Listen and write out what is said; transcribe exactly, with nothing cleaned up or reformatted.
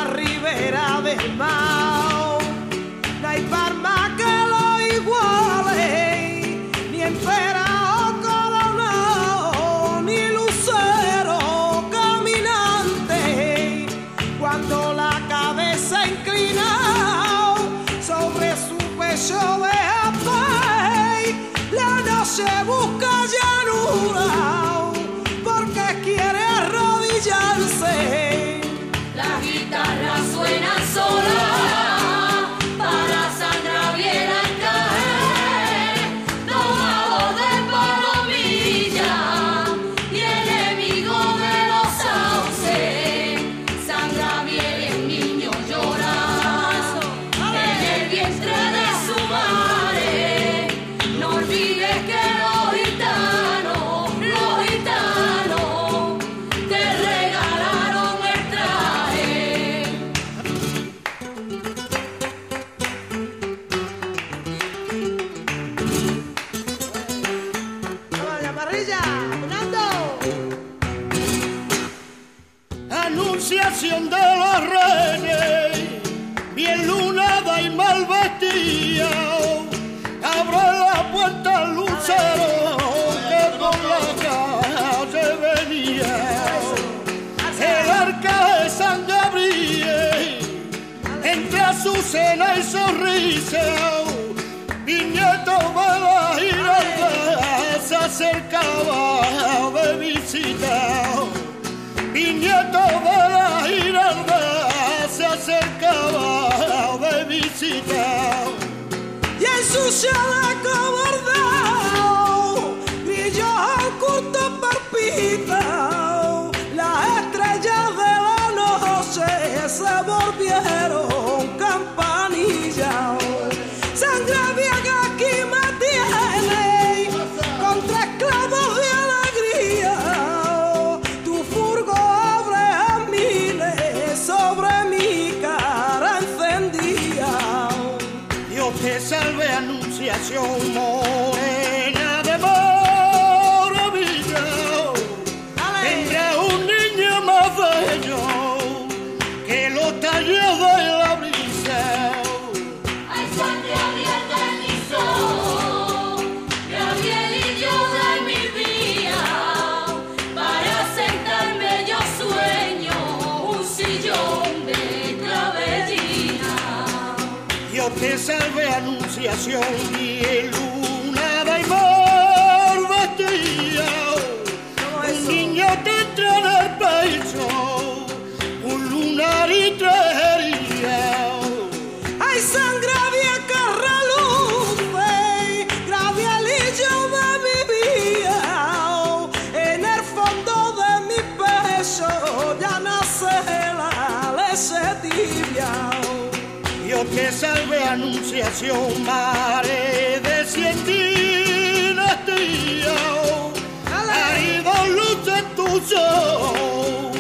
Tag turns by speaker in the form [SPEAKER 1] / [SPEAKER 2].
[SPEAKER 1] la ribera del mar. No hay palma que lo iguale, ni emperador coronado, ni lucero caminante. Cuando la cabeza inclina sobre su pecho de apay, la noche busca llanura porque quiere arrodillarse.
[SPEAKER 2] La guitarra suena sola para Sandra Viera caer, domado de palomilla y enemigo de los sauces. Sandra Viera el niño llora en el vientre de su madre. No olvides que los gitanos, los gitanos te regalaron el traje.
[SPEAKER 1] ¡Vamos, la parrilla! ¡Fernando!
[SPEAKER 3] Anunciación de los reyes, bien lunada y mal vestida, abre la puerta al lucero que por la calle venía. El arca de San Gabriel, entre Azucena y Sonrisa, mi nieto de la Giralda se acercaba de visita. Mi nieto de la Giralda se acercaba de visita.
[SPEAKER 1] Y en su ciudad cobardao brilló el curto parpita. Las estrellas de la noche se volvieron campanillas. Sangre vieja aquí me tiene contra esclavos de alegría. Tu furgo abre a miles sobre mi cara encendida.
[SPEAKER 3] Dios te salve, Anunciación morena de maravilla. Tendrá un niño más bello que los tallos de la brisa.
[SPEAKER 2] Ay, San Gabriel de mi sol, Gabriel y yo de mi vida, para sentarme yo sueño un sillón de clavellina.
[SPEAKER 3] Dios te salve, Anunciación, bien lunada y mal vestida. Un niño te entra en el pecho, un lunar y traería.
[SPEAKER 1] Hay sangre vieja reluce, gravielillo de mi vida. En el fondo de mi pecho ya nace la leche tibia.
[SPEAKER 3] Dios te salve, Anunciación, madre de cien dinastías. Hay dos luces en tu ojos,